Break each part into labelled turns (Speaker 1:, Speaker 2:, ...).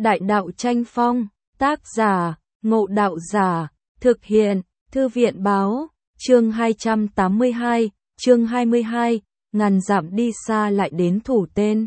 Speaker 1: Đại đạo tranh phong, tác giả, Ngộ Đạo Giả, thực hiện, Thư viện báo, chương 282, chương 22, ngàn dặm đi xa lại đến thủ tên.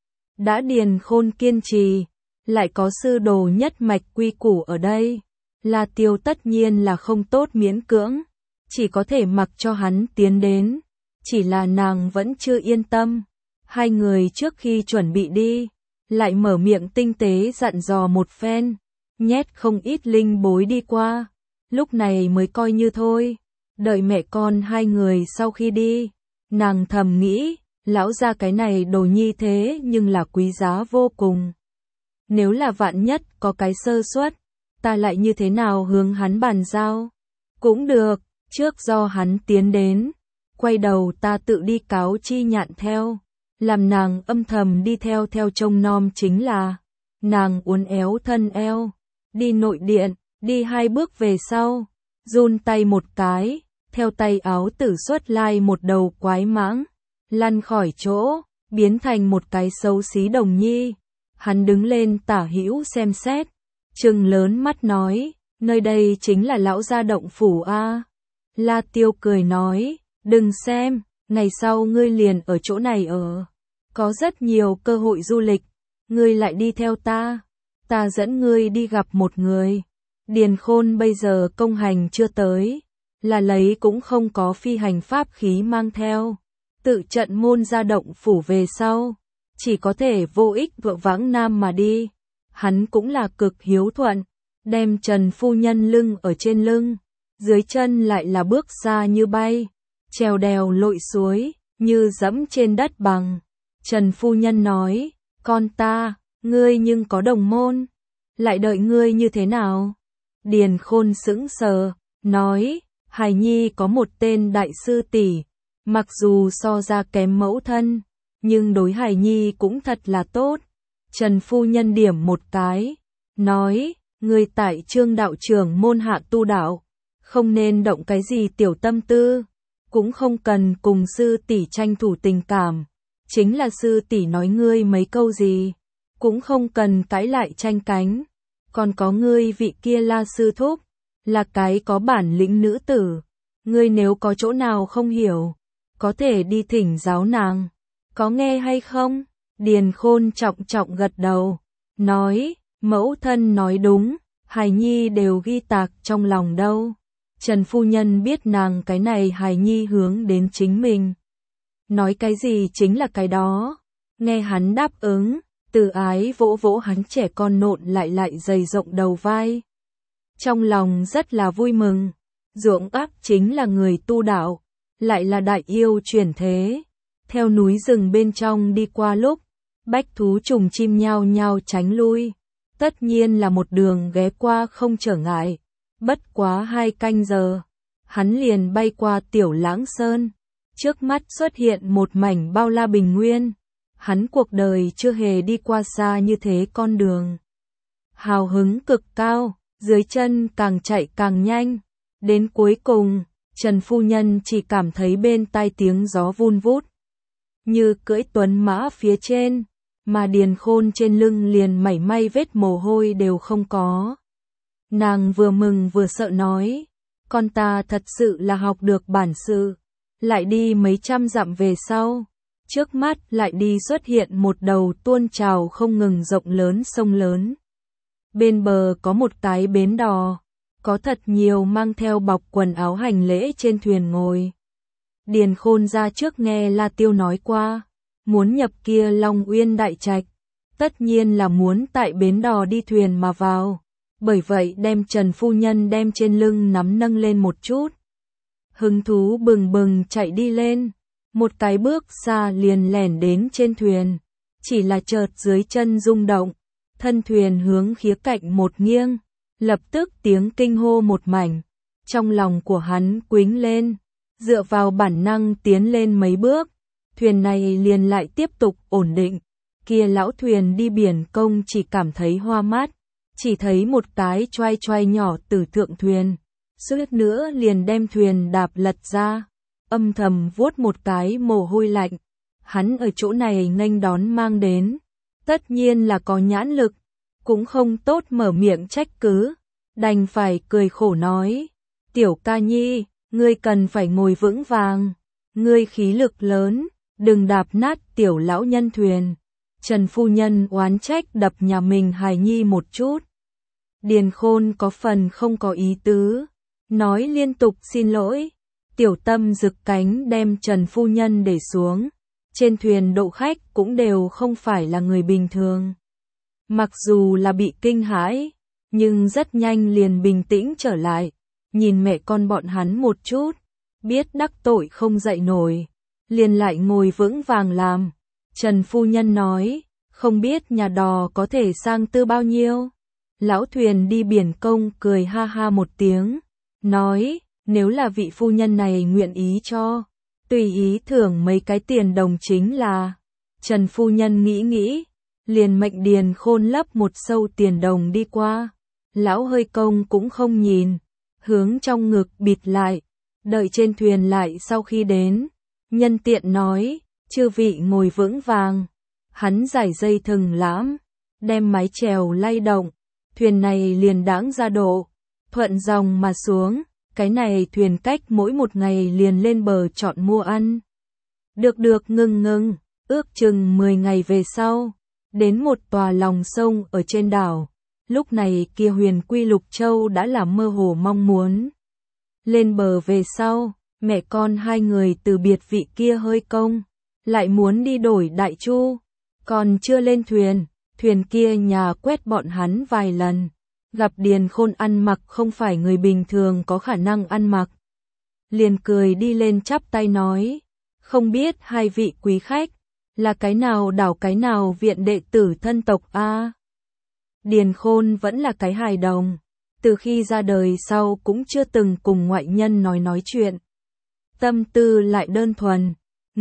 Speaker 1: Đã Điền Khôn kiên trì, lại có sư đồ nhất mạch quy củ ở đây. La Tiêu tất nhiên là không tốt miễn cưỡng, chỉ có thể mặc cho hắn tiến đến. Chỉ là nàng vẫn chưa yên tâm. Hai người trước khi chuẩn bị đi, lại mở miệng tinh tế dặn dò một phen, nhét không ít linh bối đi qua. Lúc này mới coi như thôi. Đợi mẹ con hai người sau khi đi, nàng thầm nghĩ, lão gia cái này đồ nhi thế nhưng là quý giá vô cùng. Nếu là vạn nhất có cái sơ suất, ta lại như thế nào hướng hắn bàn giao? Cũng được, trước do hắn tiến đến, quay đầu ta tự đi cáo chi nhạn theo, làm nàng âm thầm đi theo trông nom chính là. Nàng uốn éo thân eo, đi nội điện, đi hai bước về sau, run tay một cái, theo tay áo tử xuất lai một đầu quái mãng, lăn khỏi chỗ, biến thành một cái xấu xí đồng nhi. Hắn đứng lên tả hữu xem xét, trừng lớn mắt nói, nơi đây chính là lão gia động phủ a. La Tiêu cười nói, đừng xem, ngày sau ngươi liền ở chỗ này ở. Có rất nhiều cơ hội du lịch, ngươi lại đi theo ta dẫn ngươi đi gặp một người. Điền Khôn bây giờ công hành chưa tới, là lấy cũng không có phi hành pháp khí mang theo. Tự trận môn ra động phủ về sau, chỉ có thể vô ích vợ vãng nam mà đi. Hắn cũng là cực hiếu thuận, đem Trần phu nhân lưng ở trên lưng, dưới chân lại là bước xa như bay, trèo đèo lội suối, như dẫm trên đất bằng. Trần phu nhân nói, con ta, ngươi nhưng có đồng môn, lại đợi ngươi như thế nào? Điền Khôn sững sờ, nói, hài nhi có một tên đại sư tỷ, mặc dù so ra kém mẫu thân, nhưng đối hài nhi cũng thật là tốt. Trần phu nhân điểm một cái, nói, ngươi tại Trương đạo trưởng môn hạ tu đạo, không nên động cái gì tiểu tâm tư, cũng không cần cùng sư tỷ tranh thủ tình cảm. Chính là sư tỷ nói ngươi mấy câu gì, cũng không cần cãi lại tranh cánh. Còn có ngươi vị kia La sư thúc, là cái có bản lĩnh nữ tử, ngươi nếu có chỗ nào không hiểu, có thể đi thỉnh giáo nàng, có nghe hay không? Điền Khôn trọng trọng gật đầu, nói, mẫu thân nói đúng, hài nhi đều ghi tạc trong lòng đâu. Trần phu nhân biết nàng cái này hài nhi hướng đến chính mình, nói cái gì chính là cái đó. Nghe hắn đáp ứng, từ ái vỗ vỗ hắn trẻ con nộn lại dày rộng đầu vai. Trong lòng rất là vui mừng, ruộng ác chính là người tu đạo, lại là đại yêu chuyển thế. Theo núi rừng bên trong đi qua lúc, bách thú trùng chim nhao nhao tránh lui, tất nhiên là một đường ghé qua không trở ngại. Bất quá 2 canh giờ, hắn liền bay qua Tiểu Lãng Sơn. Trước mắt xuất hiện một mảnh bao la bình nguyên. Hắn cuộc đời chưa hề đi qua xa như thế con đường. Hào hứng cực cao, dưới chân càng chạy càng nhanh. Đến cuối cùng, Trần phu nhân chỉ cảm thấy bên tai tiếng gió vun vút, như cưỡi tuấn mã phía trên, mà Điền Khôn trên lưng liền mảy may vết mồ hôi đều không có. Nàng vừa mừng vừa sợ nói, con ta thật sự là học được bản sự. Lại đi mấy trăm dặm về sau, trước mắt lại đi xuất hiện một đầu tuôn trào không ngừng rộng lớn sông lớn. Bên bờ có một cái bến đò, có thật nhiều mang theo bọc quần áo hành lễ trên thuyền ngồi. Điền Khôn ra trước nghe La Tiêu nói qua, muốn nhập kia Long Uyên đại trạch, tất nhiên là muốn tại bến đò đi thuyền mà vào. Bởi vậy đem Trần phu nhân đem trên lưng nắm nâng lên một chút. Hứng thú bừng bừng chạy đi lên, một cái bước xa liền lẻn đến trên thuyền, chỉ là chợt dưới chân rung động, thân thuyền hướng khía cạnh một nghiêng, lập tức tiếng kinh hô một mảnh, trong lòng của hắn quĩnh lên, dựa vào bản năng tiến lên mấy bước, thuyền này liền lại tiếp tục ổn định. Kia lão thuyền đi biển công chỉ cảm thấy hoa mắt, chỉ thấy một cái choai choai nhỏ từ thượng thuyền, suýt nữa liền đem thuyền đạp lật ra, âm thầm vuốt một cái mồ hôi lạnh. Hắn ở chỗ này nghênh đón mang đến, tất nhiên là có nhãn lực, cũng không tốt mở miệng trách cứ, đành phải cười khổ nói, tiểu ca nhi, ngươi cần phải ngồi vững vàng, ngươi khí lực lớn, đừng đạp nát tiểu lão nhân thuyền. Trần phu nhân oán trách đập nhà mình hài nhi một chút. Điền Khôn có phần không có ý tứ, nói liên tục xin lỗi. Tiểu Tâm giựt cánh đem Trần phu nhân để xuống. Trên thuyền đậu khách cũng đều không phải là người bình thường. Mặc dù là bị kinh hãi, nhưng rất nhanh liền bình tĩnh trở lại, nhìn mẹ con bọn hắn một chút, biết đắc tội không dậy nổi, liền lại ngồi vững vàng làm. Trần phu nhân nói, không biết nhà đò có thể sang tư bao nhiêu. Lão thuyền đi biển công cười ha ha một tiếng, nói, nếu là vị phu nhân này nguyện ý cho, tùy ý thưởng mấy cái tiền đồng chính là. Trần phu nhân nghĩ, liền mệnh Điền Khôn lấp một sâu tiền đồng đi qua. Lão hơi công cũng không nhìn, hướng trong ngực bịt lại, đợi trên thuyền lại sau khi đến, nhân tiện nói, chư vị ngồi vững vàng. Hắn giải dây thừng lãm, đem mái chèo lay động, thuyền này liền đãng ra độ, thuận dòng mà xuống. Cái này thuyền cách mỗi một ngày liền lên bờ chọn mua ăn. Được ngưng, ước chừng 10 ngày về sau, đến một tòa lòng sông ở trên đảo. Lúc này kia Huyền Quy Lục Châu đã là mơ hồ mong muốn. Lên bờ về sau, mẹ con hai người từ biệt vị kia hơi công, lại muốn đi đổi đại chu. Còn chưa lên thuyền, thuyền kia nhà quét bọn hắn vài lần. Gặp Điền Khôn ăn mặc không phải người bình thường có khả năng ăn mặc. Liền cười đi lên chắp tay nói, không biết hai vị quý khách, là cái nào đảo cái nào viện đệ tử thân tộc a? Điền Khôn vẫn là cái hài đồng, từ khi ra đời sau cũng chưa từng cùng ngoại nhân nói chuyện. Tâm tư lại đơn thuần,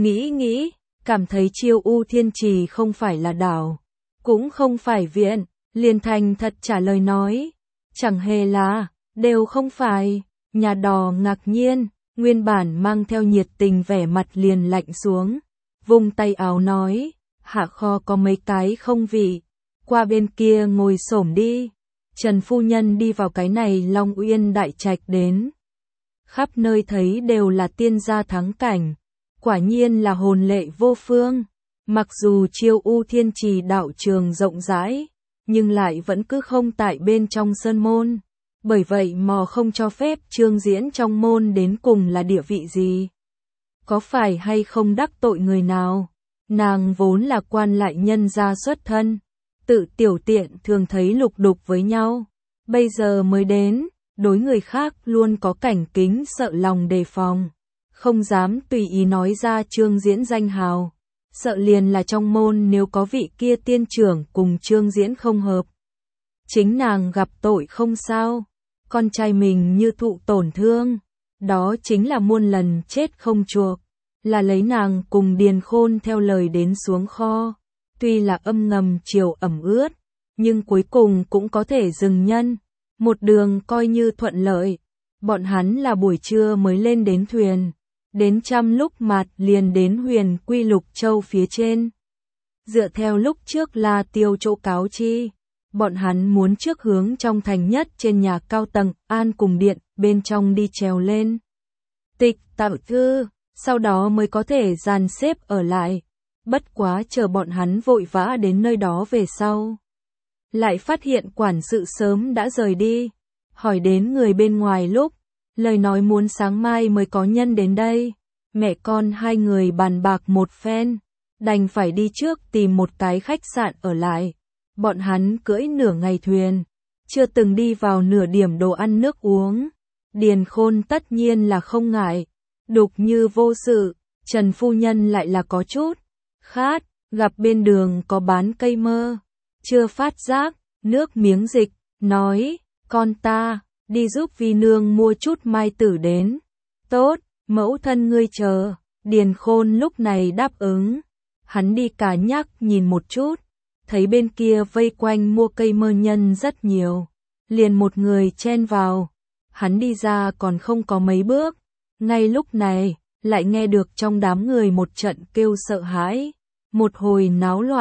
Speaker 1: nghĩ, cảm thấy Chiêu U Thiên Trì không phải là đảo, cũng không phải viện. Liền thành thật trả lời nói, chẳng hề là, đều không phải. Nhà đò ngạc nhiên, nguyên bản mang theo nhiệt tình vẻ mặt liền lạnh xuống, vung tay áo nói, hạ kho có mấy cái không vị, qua bên kia ngồi xổm đi. Trần phu nhân đi vào cái này Long Uyên đại trạch đến, khắp nơi thấy đều là tiên gia thắng cảnh, quả nhiên là hồn lệ vô phương. Mặc dù Chiêu U Thiên Trì đạo trường rộng rãi, nhưng lại vẫn cứ không tại bên trong sơn môn. Bởi vậy mò không cho phép Trương Diễn trong môn đến cùng là địa vị gì. Có phải hay không đắc tội người nào? Nàng vốn là quan lại nhân gia xuất thân, tự tiểu tiện thường thấy lục đục với nhau. Bây giờ mới đến, đối người khác luôn có cảnh kính sợ lòng đề phòng. Không dám tùy ý nói ra Trương Diễn danh hào. Sợ liền là trong môn nếu có vị kia tiên trưởng cùng Trương Diễn không hợp. Chính nàng gặp tội không sao, con trai mình như thụ tổn thương, đó chính là muôn lần chết không chuộc, là lấy nàng cùng Điền Khôn theo lời đến xuống kho. Tuy là âm ngầm chiều ẩm ướt, nhưng cuối cùng cũng có thể dừng nhân, một đường coi như thuận lợi. Bọn hắn là buổi trưa mới lên đến thuyền. Đến trăm lúc mạt liền đến Huyền Quy Lục Châu phía trên. Dựa theo lúc trước La Tiêu chỗ cáo chi, bọn hắn muốn trước hướng trong thành nhất trên nhà cao tầng An cùng điện bên trong đi trèo lên. Tịch tạo thư, sau đó mới có thể dàn xếp ở lại. Bất quá chờ bọn hắn vội vã đến nơi đó về sau, lại phát hiện quản sự sớm đã rời đi. Hỏi đến người bên ngoài lúc, lời nói muốn sáng mai mới có nhân đến đây. Mẹ con hai người bàn bạc một phen, đành phải đi trước tìm một cái khách sạn ở lại. Bọn hắn cưỡi nửa ngày thuyền, chưa từng đi vào nửa điểm đồ ăn nước uống. Điền Khôn tất nhiên là không ngại, đục như vô sự. Trần phu nhân lại là có chút khát, gặp bên đường có bán cây mơ, chưa phát giác, nước miếng dịch, nói, con ta, đi giúp vi nương mua chút mai tử đến. Tốt, mẫu thân ngươi chờ. Điền Khôn lúc này đáp ứng. Hắn đi cả nhắc nhìn một chút, thấy bên kia vây quanh mua cây mơ nhân rất nhiều, liền một người chen vào. Hắn đi ra còn không có mấy bước, ngay lúc này, lại nghe được trong đám người một trận kêu sợ hãi, một hồi náo loạn,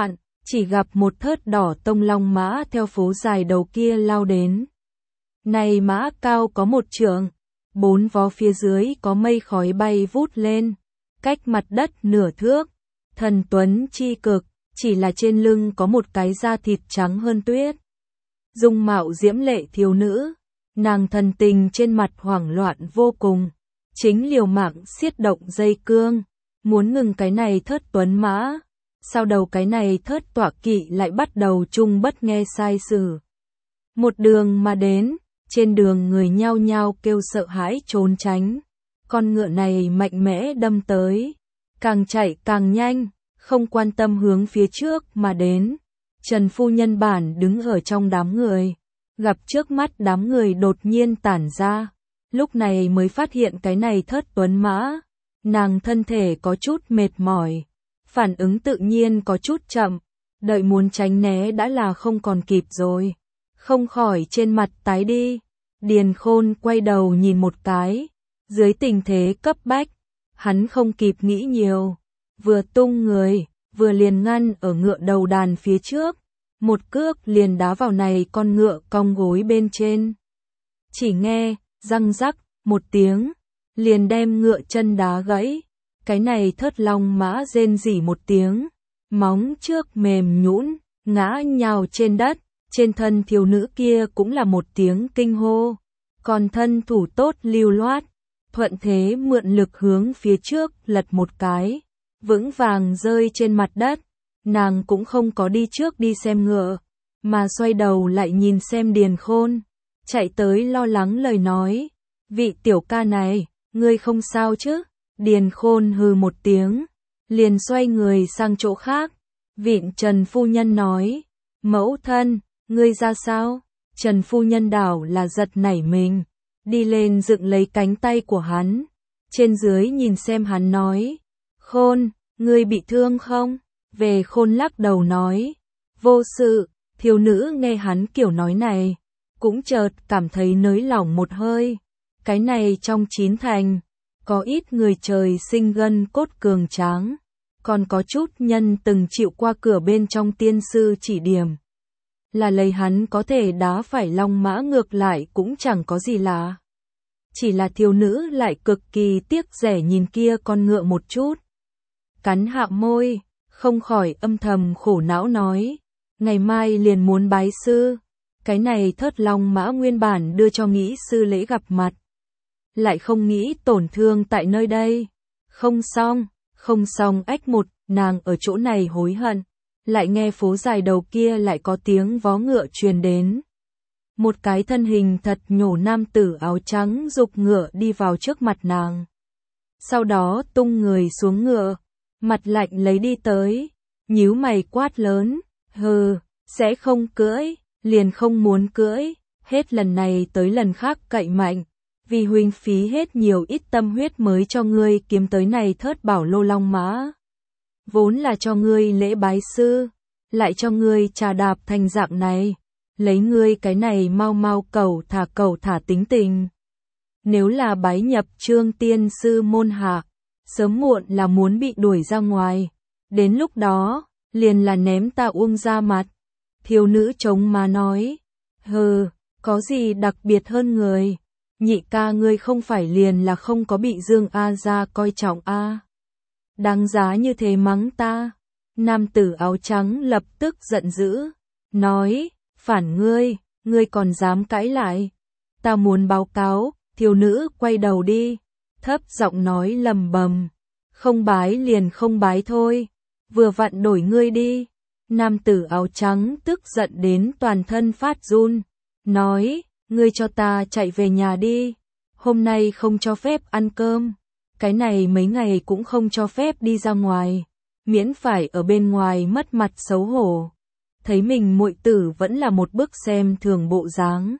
Speaker 1: chỉ gặp một thớt đỏ tông long mã theo phố dài đầu kia lao đến. Này mã cao có 1 trượng, 4 vó phía dưới có mây khói bay vút lên, cách mặt đất nửa thước, thần tuấn chi cực, chỉ là trên lưng có một cái da thịt trắng hơn tuyết. Dung mạo diễm lệ thiếu nữ, nàng thần tình trên mặt hoảng loạn vô cùng, chính liều mạng siết động dây cương, muốn ngừng cái này thớt tuấn mã. Sau đầu cái này thớt tọa kỵ lại bắt đầu chung bất nghe sai sử. Một đường mà đến, trên đường người nhao nhao kêu sợ hãi trốn tránh. Con ngựa này mạnh mẽ đâm tới, càng chạy càng nhanh, không quan tâm hướng phía trước mà đến. Trần phu nhân bản đứng ở trong đám người, gặp trước mắt đám người đột nhiên tản ra, lúc này mới phát hiện cái này thớt tuấn mã. Nàng thân thể có chút mệt mỏi, phản ứng tự nhiên có chút chậm, đợi muốn tránh né đã là không còn kịp rồi, không khỏi trên mặt tái đi. Điền Khôn quay đầu nhìn một cái, dưới tình thế cấp bách, hắn không kịp nghĩ nhiều, vừa tung người, vừa liền ngăn ở ngựa đầu đàn phía trước, một cước liền đá vào này con ngựa cong gối bên trên. Chỉ nghe, răng rắc, một tiếng, liền đem ngựa chân đá gãy. Cái này thớt long mã rên rỉ một tiếng, móng trước mềm nhũn, ngã nhào trên đất, trên thân thiếu nữ kia cũng là một tiếng kinh hô, còn thân thủ tốt lưu loát, thuận thế mượn lực hướng phía trước lật một cái, vững vàng rơi trên mặt đất. Nàng cũng không có đi trước đi xem ngựa, mà xoay đầu lại nhìn xem Điền Khôn, chạy tới lo lắng lời nói, vị tiểu ca này, ngươi không sao chứ? Điền Khôn hừ một tiếng, liền xoay người sang chỗ khác, vịn Trần phu nhân nói, mẫu thân, ngươi ra sao? Trần phu nhân đảo là giật nảy mình, đi lên dựng lấy cánh tay của hắn, trên dưới nhìn xem hắn nói, Khôn, ngươi bị thương không? Về Khôn lắc đầu nói, vô sự. Thiếu nữ nghe hắn kiểu nói này, cũng chợt cảm thấy nới lỏng một hơi, cái này trong 9 thành, có ít người trời sinh gân cốt cường tráng, còn có chút nhân từng chịu qua cửa bên trong tiên sư chỉ điểm. Là lấy hắn có thể đá phải long mã ngược lại cũng chẳng có gì lạ. Chỉ là thiếu nữ lại cực kỳ tiếc rẻ nhìn kia con ngựa một chút. Cắn hạ môi, không khỏi âm thầm khổ não nói, ngày mai liền muốn bái sư. Cái này thớt long mã nguyên bản đưa cho nghĩ sư lễ gặp mặt, lại không nghĩ tổn thương tại nơi đây. Không xong ách một, nàng ở chỗ này hối hận, lại nghe phố dài đầu kia lại có tiếng vó ngựa truyền đến. Một cái thân hình thật nhổ nam tử áo trắng giục ngựa đi vào trước mặt nàng. Sau đó tung người xuống ngựa, mặt lạnh lấy đi tới, nhíu mày quát lớn, hừ, sẽ không cưỡi, liền không muốn cưỡi, hết lần này tới lần khác cậy mạnh. Vì huynh phí hết nhiều ít tâm huyết mới cho ngươi kiếm tới này thớt bảo lô long mã. Vốn là cho ngươi lễ bái sư, lại cho ngươi trà đạp thành dạng này, lấy ngươi cái này mau mau cầu thả tính tình. Nếu là bái nhập Trương tiên sư môn hạ, sớm muộn là muốn bị đuổi ra ngoài, đến lúc đó, liền là ném ta uông ra mặt. Thiếu nữ chống má nói, hừ, có gì đặc biệt hơn người? Nhị ca ngươi không phải liền là không có bị Dương A gia coi trọng a? Đáng giá như thế mắng ta? Nam tử áo trắng lập tức giận dữ, nói, phản ngươi còn dám cãi lại? Ta muốn báo cáo. Thiếu nữ quay đầu đi, thấp giọng nói lầm bầm, không bái liền không bái thôi, vừa vặn đổi ngươi đi. Nam tử áo trắng tức giận đến toàn thân phát run, nói, ngươi cho ta chạy về nhà đi, hôm nay không cho phép ăn cơm, cái này mấy ngày cũng không cho phép đi ra ngoài, miễn phải ở bên ngoài mất mặt xấu hổ. Thấy mình muội tử vẫn là một bức xem thường bộ dáng.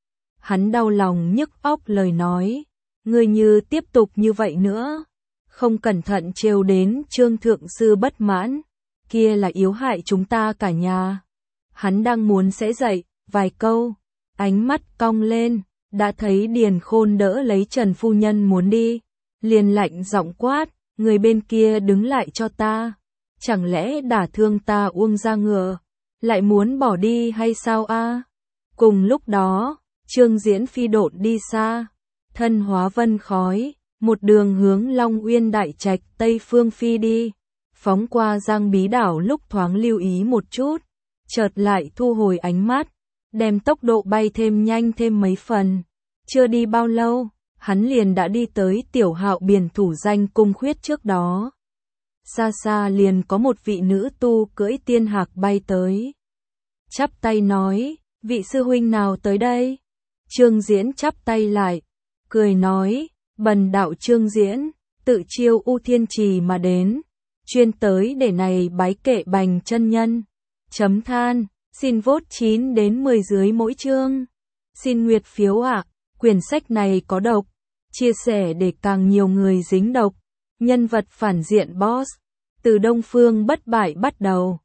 Speaker 1: Hắn đau lòng nhức óc lời nói, ngươi như tiếp tục như vậy nữa, không cẩn thận trêu đến Trương thượng sư bất mãn, kia là yếu hại chúng ta cả nhà. Hắn đang muốn sẽ dậy, vài câu, ánh mắt cong lên, đã thấy Điền Khôn đỡ lấy Trần phu nhân muốn đi, liền lạnh giọng quát, người bên kia đứng lại cho ta. chẳng lẽ đả thương ta Uông gia ngựa, lại muốn bỏ đi hay sao a? Cùng lúc đó, Trương Diễn phi độn đi xa, thân hóa vân khói, một đường hướng Long Uyên Đại Trạch Tây Phương phi đi, phóng qua Giang Bí đảo lúc thoáng lưu ý một chút, chợt lại thu hồi ánh mắt, đem tốc độ bay thêm nhanh thêm mấy phần. Chưa đi bao lâu, hắn liền đã đi tới Tiểu Hạo biển thủ danh cung khuyết trước đó. Xa xa liền có một vị nữ tu cưỡi tiên hạc bay tới. Chắp tay nói, vị sư huynh nào tới đây? Trương Diễn chắp tay lại, cười nói, bần đạo Trương Diễn, tự chiêu U Thiên Trì mà đến, chuyên tới để này bái kệ Bành chân nhân. Chấm than, xin vote 9 đến 10 dưới mỗi chương. Xin nguyệt phiếu ạ, quyển sách này có độc, chia sẻ để càng nhiều người dính độc. Nhân vật phản diện boss, từ Đông Phương bất bại bắt đầu.